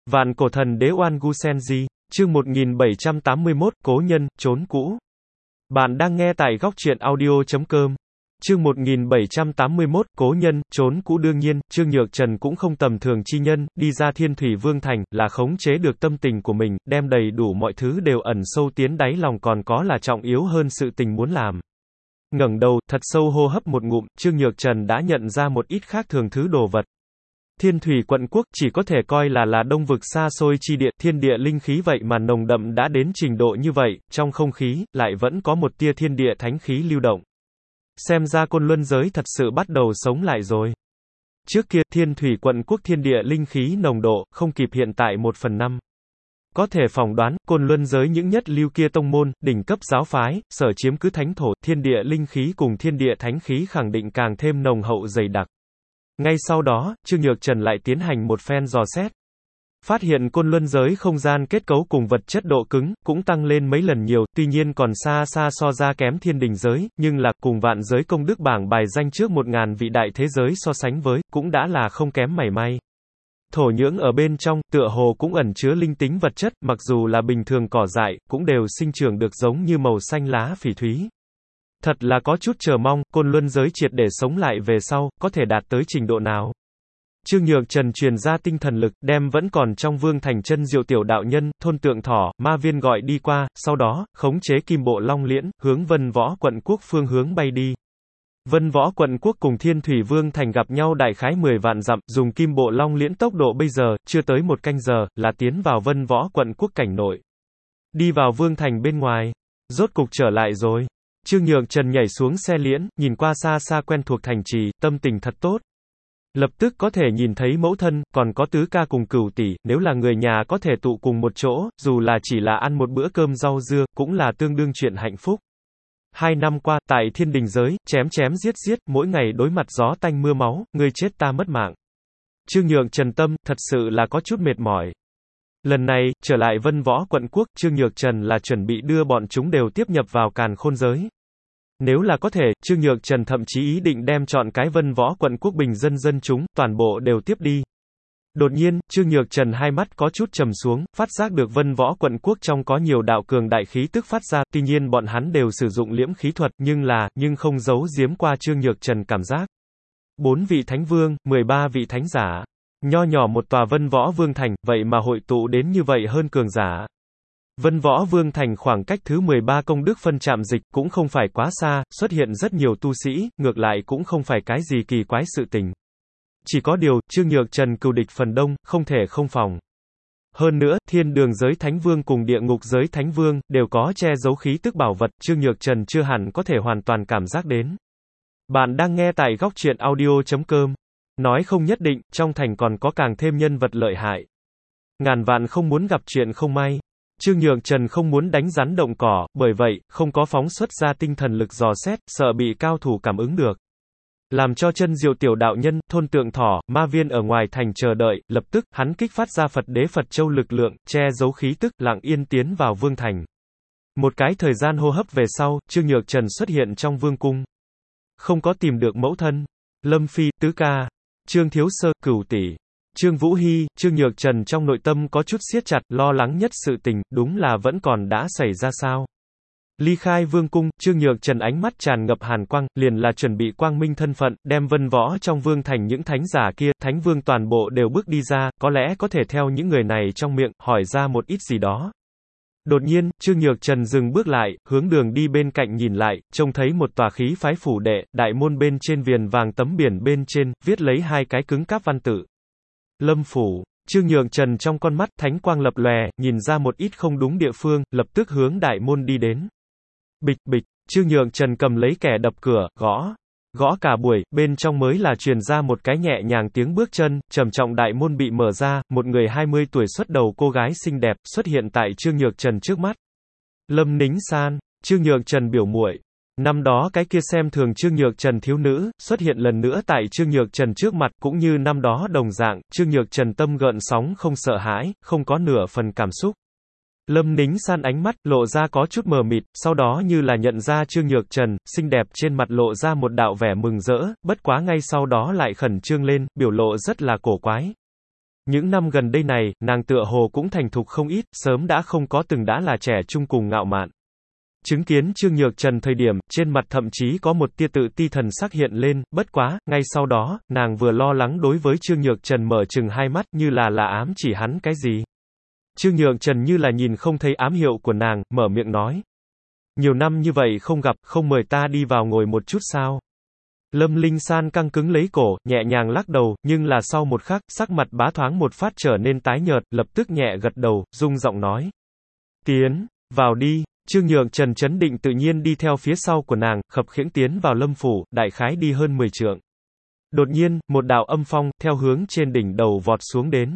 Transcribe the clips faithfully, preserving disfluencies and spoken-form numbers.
Vạn cổ thần đế Oan Gu Senji, chương một nghìn bảy trăm tám mươi mốt, Cố nhân, trốn cũ. Bạn đang nghe tại góc truyện audio chấm com. Chương một nghìn bảy trăm tám mươi mốt, Cố nhân, trốn cũ. Đương nhiên, Trương Nhược Trần cũng không tầm thường chi nhân, đi ra Thiên Thủy Vương Thành, là khống chế được tâm tình của mình, đem đầy đủ mọi thứ đều ẩn sâu tiến đáy lòng, còn có là trọng yếu hơn sự tình muốn làm. Ngẩng đầu, thật sâu hô hấp một ngụm, Trương Nhược Trần đã nhận ra một ít khác thường thứ đồ vật. Thiên Thủy quận quốc chỉ có thể coi là là đông vực xa xôi chi địa, thiên địa linh khí vậy mà nồng đậm đã đến trình độ như vậy, trong không khí, lại vẫn có một tia thiên địa thánh khí lưu động. Xem ra Côn Luân giới thật sự bắt đầu sống lại rồi. Trước kia, Thiên Thủy quận quốc thiên địa linh khí nồng độ, không kịp hiện tại một phần năm. Có thể phỏng đoán, Côn Luân giới những nhất lưu kia tông môn, đỉnh cấp giáo phái, sở chiếm cứ thánh thổ, thiên địa linh khí cùng thiên địa thánh khí khẳng định càng thêm nồng hậu dày đặc. Ngay sau đó, Trương Nhược Trần lại tiến hành một phen dò xét. Phát hiện Côn Luân giới không gian kết cấu cùng vật chất độ cứng, cũng tăng lên mấy lần nhiều, tuy nhiên còn xa xa so ra kém thiên đình giới, nhưng là, cùng vạn giới công đức bảng bài danh trước một ngàn vị đại thế giới so sánh với, cũng đã là không kém mảy may. Thổ nhưỡng ở bên trong, tựa hồ cũng ẩn chứa linh tính vật chất, mặc dù là bình thường cỏ dại, cũng đều sinh trưởng được giống như màu xanh lá phỉ thúy. Thật là có chút chờ mong, Côn Luân giới triệt để sống lại về sau, có thể đạt tới trình độ nào. Trương Nhược Trần truyền ra tinh thần lực, đem vẫn còn trong Vương Thành chân diệu tiểu đạo nhân, thôn tượng thỏ, ma viên gọi đi qua, sau đó, khống chế kim bộ long liễn, hướng Vân Võ quận quốc phương hướng bay đi. Vân Võ quận quốc cùng Thiên Thủy Vương Thành gặp nhau đại khái mười vạn dặm, dùng kim bộ long liễn tốc độ bây giờ, chưa tới một canh giờ, là tiến vào Vân Võ quận quốc cảnh nội. Đi vào Vương Thành bên ngoài. Rốt cục trở lại rồi. Trương Nhược Trần nhảy xuống xe liễn, nhìn qua xa xa quen thuộc thành trì, tâm tình thật tốt. Lập tức có thể nhìn thấy mẫu thân, còn có tứ ca cùng cửu tỷ, nếu là người nhà có thể tụ cùng một chỗ, dù là chỉ là ăn một bữa cơm rau dưa, cũng là tương đương chuyện hạnh phúc. Hai năm qua, tại thiên đình giới, chém chém giết giết, mỗi ngày đối mặt gió tanh mưa máu, ngươi chết ta mất mạng. Trương Nhược Trần tâm, thật sự là có chút mệt mỏi. Lần này, trở lại Vân Võ quận quốc, Trương Nhược Trần là chuẩn bị đưa bọn chúng đều tiếp nhập vào càn khôn giới. Nếu là có thể, Trương Nhược Trần thậm chí ý định đem chọn cái Vân Võ quận quốc bình dân dân chúng, toàn bộ đều tiếp đi. Đột nhiên, Trương Nhược Trần hai mắt có chút trầm xuống, phát giác được Vân Võ quận quốc trong có nhiều đạo cường đại khí tức phát ra, tuy nhiên bọn hắn đều sử dụng liễm khí thuật, nhưng là, nhưng không giấu giếm qua Trương Nhược Trần cảm giác. Bốn vị thánh vương, mười ba vị thánh giả. Nho nhỏ một tòa Vân Võ Vương Thành, vậy mà hội tụ đến như vậy hơn cường giả. Vân Võ Vương Thành khoảng cách thứ mười ba công đức phân trạm dịch, cũng không phải quá xa, xuất hiện rất nhiều tu sĩ, ngược lại cũng không phải cái gì kỳ quái sự tình. Chỉ có điều, Trương Nhược Trần cừu địch phần đông, không thể không phòng. Hơn nữa, thiên đường giới thánh vương cùng địa ngục giới thánh vương, đều có che giấu khí tức bảo vật, Trương Nhược Trần chưa hẳn có thể hoàn toàn cảm giác đến. Bạn đang nghe tại góc truyện audio chấm com. Nói không nhất định, trong thành còn có càng thêm nhân vật lợi hại. Ngàn vạn không muốn gặp chuyện không may. Trương Nhược Trần không muốn đánh rắn động cỏ, bởi vậy, không có phóng xuất ra tinh thần lực dò xét, sợ bị cao thủ cảm ứng được. Làm cho chân diệu tiểu đạo nhân, thôn tượng thỏ, ma viên ở ngoài thành chờ đợi, lập tức, hắn kích phát ra Phật đế Phật châu lực lượng, che giấu khí tức, lặng yên tiến vào vương thành. Một cái thời gian hô hấp về sau, Trương Nhược Trần xuất hiện trong vương cung. Không có tìm được mẫu thân, Lâm Phi, tứ ca, Trương Thiếu Sơ, cửu tỷ, Trương Vũ Hy, Trương Nhược Trần trong nội tâm có chút siết chặt, lo lắng nhất sự tình, đúng là vẫn còn đã xảy ra sao. Ly khai vương cung, Trương Nhược Trần ánh mắt tràn ngập hàn quang, liền là chuẩn bị quang minh thân phận, đem Vân Võ trong vương thành những thánh giả kia, thánh vương toàn bộ đều bước đi ra, có lẽ có thể theo những người này trong miệng, hỏi ra một ít gì đó. Đột nhiên, Trương Nhược Trần dừng bước lại, hướng đường đi bên cạnh nhìn lại, trông thấy một tòa khí phái phủ đệ, đại môn bên trên viền vàng tấm biển bên trên, viết lấy hai cái cứng cáp văn tự. Lâm phủ. Trương Nhược Trần trong con mắt thánh quang lập lòe, nhìn ra một ít không đúng địa phương, lập tức hướng đại môn đi đến. Bịch bịch, Trương Nhược Trần cầm lấy kẻ đập cửa, gõ. Gõ cả buổi, bên trong mới là truyền ra một cái nhẹ nhàng tiếng bước chân, trầm trọng đại môn bị mở ra, một người hai mươi tuổi xuất đầu cô gái xinh đẹp, xuất hiện tại Trương Nhược Trần trước mắt. Lâm Nính San, Trương Nhược Trần biểu muội. Năm đó cái kia xem thường Trương Nhược Trần thiếu nữ, xuất hiện lần nữa tại Trương Nhược Trần trước mặt, cũng như năm đó đồng dạng, Trương Nhược Trần tâm gợn sóng không sợ hãi, không có nửa phần cảm xúc. Lâm Nính San ánh mắt, lộ ra có chút mờ mịt, sau đó như là nhận ra Trương Nhược Trần, xinh đẹp trên mặt lộ ra một đạo vẻ mừng rỡ, bất quá ngay sau đó lại khẩn trương lên, biểu lộ rất là cổ quái. Những năm gần đây này, nàng tựa hồ cũng thành thục không ít, sớm đã không có từng đã là trẻ trung cùng ngạo mạn. Chứng kiến Trương Nhược Trần thời điểm, trên mặt thậm chí có một tia tự ti thần sắc hiện lên, bất quá, ngay sau đó, nàng vừa lo lắng đối với Trương Nhược Trần mở trừng hai mắt như là là ám chỉ hắn cái gì. Trương Nhược Trần như là nhìn không thấy ám hiệu của nàng, mở miệng nói. Nhiều năm như vậy không gặp, không mời ta đi vào ngồi một chút sao? Lâm Linh San căng cứng lấy cổ, nhẹ nhàng lắc đầu, nhưng là sau một khắc, sắc mặt bá thoáng một phát trở nên tái nhợt, lập tức nhẹ gật đầu, rung giọng nói. Tiến, vào đi. Trương Nhược Trần chấn định tự nhiên đi theo phía sau của nàng, khập khiễng tiến vào Lâm phủ, đại khái đi hơn mười trượng. Đột nhiên, một đạo âm phong, theo hướng trên đỉnh đầu vọt xuống đến.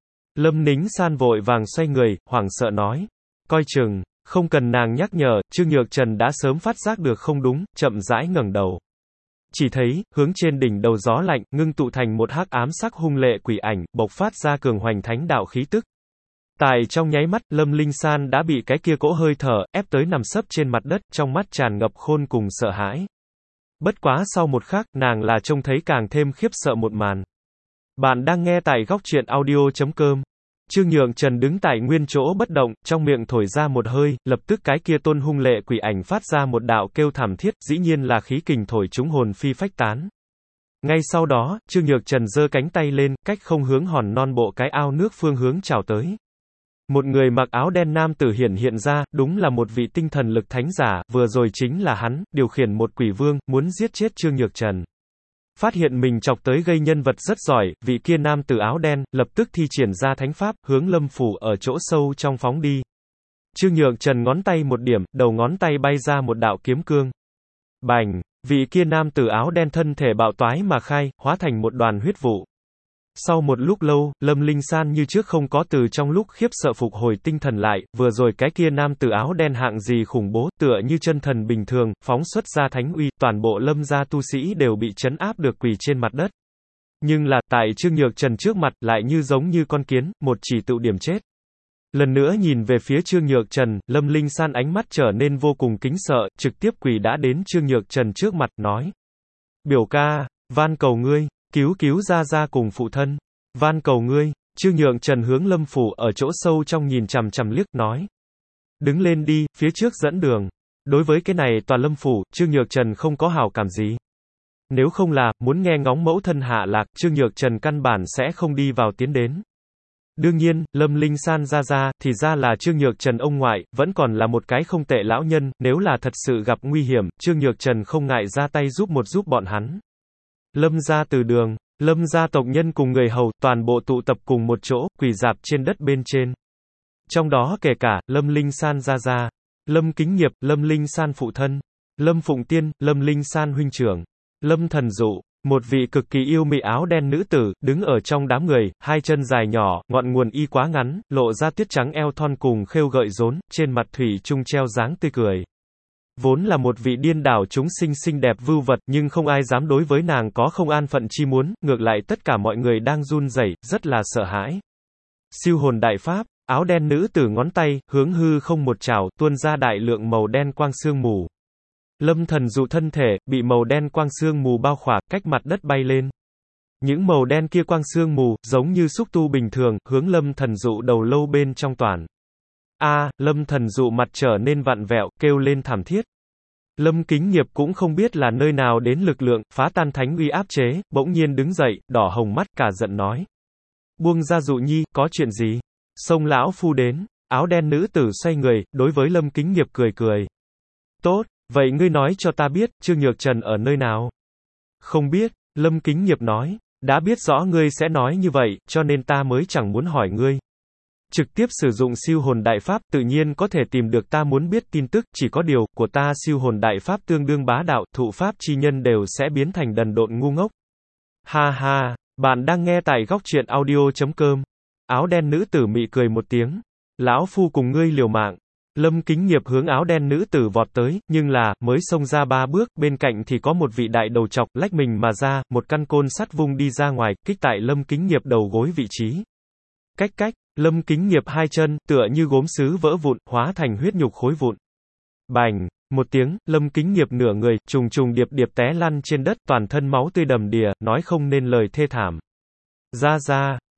Lâm Nính San vội vàng xoay người, hoảng sợ nói. Coi chừng, không cần nàng nhắc nhở, Trương Nhược Trần đã sớm phát giác được không đúng, chậm rãi ngẩng đầu. Chỉ thấy, hướng trên đỉnh đầu gió lạnh, ngưng tụ thành một hắc ám sắc hung lệ quỷ ảnh, bộc phát ra cường hoành thánh đạo khí tức. Tại trong nháy mắt, Lâm Linh San đã bị cái kia cỗ hơi thở, ép tới nằm sấp trên mặt đất, trong mắt tràn ngập khôn cùng sợ hãi. Bất quá sau một khắc, nàng là trông thấy càng thêm khiếp sợ một màn. Bạn đang nghe tại góc truyện audio chấm com. Trương Nhược Trần đứng tại nguyên chỗ bất động, trong miệng thổi ra một hơi, lập tức cái kia tôn hung lệ quỷ ảnh phát ra một đạo kêu thảm thiết, dĩ nhiên là khí kình thổi chúng hồn phi phách tán. Ngay sau đó, Trương Nhược Trần giơ cánh tay lên, cách không hướng hòn non bộ cái ao nước phương hướng chào tới. Một người mặc áo đen nam tử hiển hiện ra, đúng là một vị tinh thần lực thánh giả, vừa rồi chính là hắn, điều khiển một quỷ vương, muốn giết chết Trương Nhược Trần. Phát hiện mình chọc tới gây nhân vật rất giỏi, vị kia nam tử áo đen, lập tức thi triển ra thánh pháp, hướng Lâm phủ ở chỗ sâu trong phóng đi. Trương Nhược Trần ngón tay một điểm, đầu ngón tay bay ra một đạo kiếm cương. Bành, vị kia nam tử áo đen thân thể bạo toái mà khai, hóa thành một đoàn huyết vụ. Sau một lúc lâu, Lâm Linh San như trước không có từ trong lúc khiếp sợ phục hồi tinh thần lại, vừa rồi cái kia nam tử áo đen hạng gì khủng bố, tựa như chân thần bình thường, phóng xuất ra thánh uy, toàn bộ Lâm gia tu sĩ đều bị trấn áp được quỳ trên mặt đất. Nhưng là, tại Trương Nhược Trần trước mặt, lại như giống như con kiến, một chỉ tự điểm chết. Lần nữa nhìn về phía Trương Nhược Trần, Lâm Linh San ánh mắt trở nên vô cùng kính sợ, trực tiếp quỳ đã đến Trương Nhược Trần trước mặt, nói. Biểu ca, van cầu ngươi. Cứu cứu gia gia cùng phụ thân. Van cầu ngươi. Trương Nhược Trần hướng Lâm phủ ở chỗ sâu trong nhìn chằm chằm liếc, nói. Đứng lên đi, phía trước dẫn đường. Đối với cái này tòa Lâm phủ, Trương Nhược Trần không có hảo cảm gì. Nếu không là, muốn nghe ngóng mẫu thân hạ lạc, Trương Nhược Trần căn bản sẽ không đi vào tiến đến. Đương nhiên, Lâm Linh San gia gia, thì ra là Trương Nhược Trần ông ngoại, vẫn còn là một cái không tệ lão nhân, nếu là thật sự gặp nguy hiểm, Trương Nhược Trần không ngại ra tay giúp một giúp bọn hắn. Lâm gia từ đường, Lâm gia tộc nhân cùng người hầu, toàn bộ tụ tập cùng một chỗ, quỳ rạp trên đất bên trên. Trong đó kể cả, Lâm Linh San gia gia, Lâm Kính Nghiệp, Lâm Linh San phụ thân, Lâm Phụng Tiên, Lâm Linh San huynh trưởng, Lâm Thần Dụ, một vị cực kỳ yêu mị áo đen nữ tử, đứng ở trong đám người, hai chân dài nhỏ, ngọn nguồn y quá ngắn, lộ ra tuyết trắng eo thon cùng khêu gợi rốn, trên mặt thủy chung treo dáng tươi cười. Vốn là một vị điên đảo chúng sinh xinh đẹp vưu vật, nhưng không ai dám đối với nàng có không an phận chi muốn, ngược lại tất cả mọi người đang run rẩy, rất là sợ hãi. Siêu hồn đại pháp, áo đen nữ tử ngón tay, hướng hư không một trảo, tuôn ra đại lượng màu đen quang sương mù. Lâm Thần Dụ thân thể, bị màu đen quang sương mù bao khỏa, cách mặt đất bay lên. Những màu đen kia quang sương mù, giống như xúc tu bình thường, hướng Lâm Thần Dụ đầu lâu bên trong toàn. A, à, Lâm Thần Dụ mặt trở nên vặn vẹo, kêu lên thảm thiết. Lâm Kính Nghiệp cũng không biết là nơi nào đến lực lượng, phá tan thánh uy áp chế, bỗng nhiên đứng dậy, đỏ hồng mắt, cả giận nói. Buông ra Dụ nhi, có chuyện gì? Xông lão phu đến, áo đen nữ tử xoay người, đối với Lâm Kính Nghiệp cười cười. Tốt, vậy ngươi nói cho ta biết, Trương Nhược Trần ở nơi nào? Không biết, Lâm Kính Nghiệp nói, đã biết rõ ngươi sẽ nói như vậy, cho nên ta mới chẳng muốn hỏi ngươi. Trực tiếp sử dụng siêu hồn đại pháp tự nhiên có thể tìm được ta muốn biết tin tức, chỉ có điều, của ta siêu hồn đại pháp tương đương bá đạo, thụ pháp chi nhân đều sẽ biến thành đần độn ngu ngốc. Ha ha, bạn đang nghe tại góc truyện audio chấm com. Áo đen nữ tử mị cười một tiếng. Lão phu cùng ngươi liều mạng. Lâm Kính Nghiệp hướng áo đen nữ tử vọt tới, nhưng là, mới xông ra ba bước, bên cạnh thì có một vị đại đầu chọc, lách mình mà ra, một căn côn sắt vung đi ra ngoài, kích tại Lâm Kính Nghiệp đầu gối vị trí. Cách cách, Lâm Kính Nghiệp hai chân, tựa như gốm sứ vỡ vụn, hóa thành huyết nhục khối vụn. Bành, một tiếng, Lâm Kính Nghiệp nửa người, trùng trùng điệp điệp té lăn trên đất, toàn thân máu tươi đầm đìa, nói không nên lời thê thảm. Ra ra,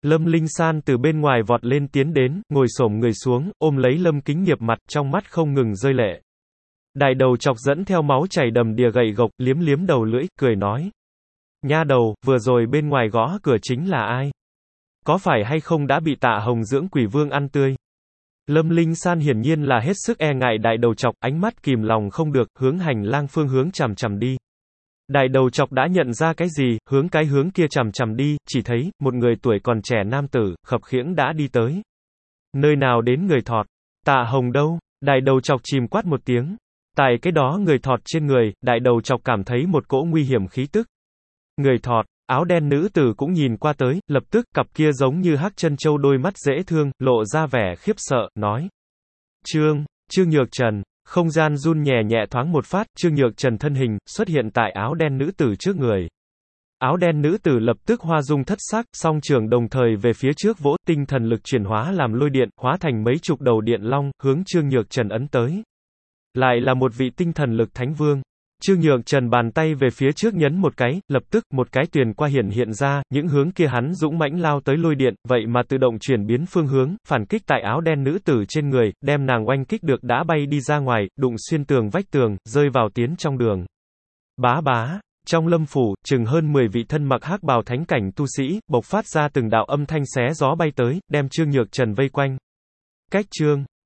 Lâm Linh San từ bên ngoài vọt lên tiến đến, ngồi xổm người xuống, ôm lấy Lâm Kính Nghiệp mặt, trong mắt không ngừng rơi lệ. Đại đầu chọc dẫn theo máu chảy đầm đìa gậy gộc, liếm liếm đầu lưỡi, cười nói. Nha đầu, vừa rồi bên ngoài gõ cửa chính là ai? Có phải hay không đã bị Tạ Hồng dưỡng quỷ vương ăn tươi? Lâm Linh San hiển nhiên là hết sức e ngại đại đầu chọc, ánh mắt kìm lòng không được, hướng hành lang phương hướng chằm chằm đi. Đại đầu chọc đã nhận ra cái gì, hướng cái hướng kia chằm chằm đi, chỉ thấy, một người tuổi còn trẻ nam tử, khập khiễng đã đi tới. Nơi nào đến người thọt? Tạ Hồng đâu? Đại đầu chọc chìm quát một tiếng. Tại cái đó người thọt trên người, đại đầu chọc cảm thấy một cỗ nguy hiểm khí tức. Người thọt, áo đen nữ tử cũng nhìn qua tới, lập tức cặp kia giống như hắc chân châu đôi mắt dễ thương, lộ ra vẻ khiếp sợ, nói. Trương, Trương Nhược Trần, không gian run nhẹ nhẹ thoáng một phát, Trương Nhược Trần thân hình, xuất hiện tại áo đen nữ tử trước người. Áo đen nữ tử lập tức hoa dung thất sắc, song trường đồng thời về phía trước vỗ, tinh thần lực chuyển hóa làm lôi điện, hóa thành mấy chục đầu điện long, hướng Trương Nhược Trần ấn tới. Lại là một vị tinh thần lực thánh vương. Trương Nhược Trần bàn tay về phía trước nhấn một cái, lập tức, một cái tuyền qua hiển hiện ra, những hướng kia hắn dũng mãnh lao tới lôi điện, vậy mà tự động chuyển biến phương hướng, phản kích tại áo đen nữ tử trên người, đem nàng oanh kích được đã bay đi ra ngoài, đụng xuyên tường vách tường, rơi vào tiến trong đường. Bá bá, trong lâm phủ, chừng hơn mười vị thân mặc hắc bào thánh cảnh tu sĩ, bộc phát ra từng đạo âm thanh xé gió bay tới, đem Trương Nhược Trần vây quanh. Cách Trương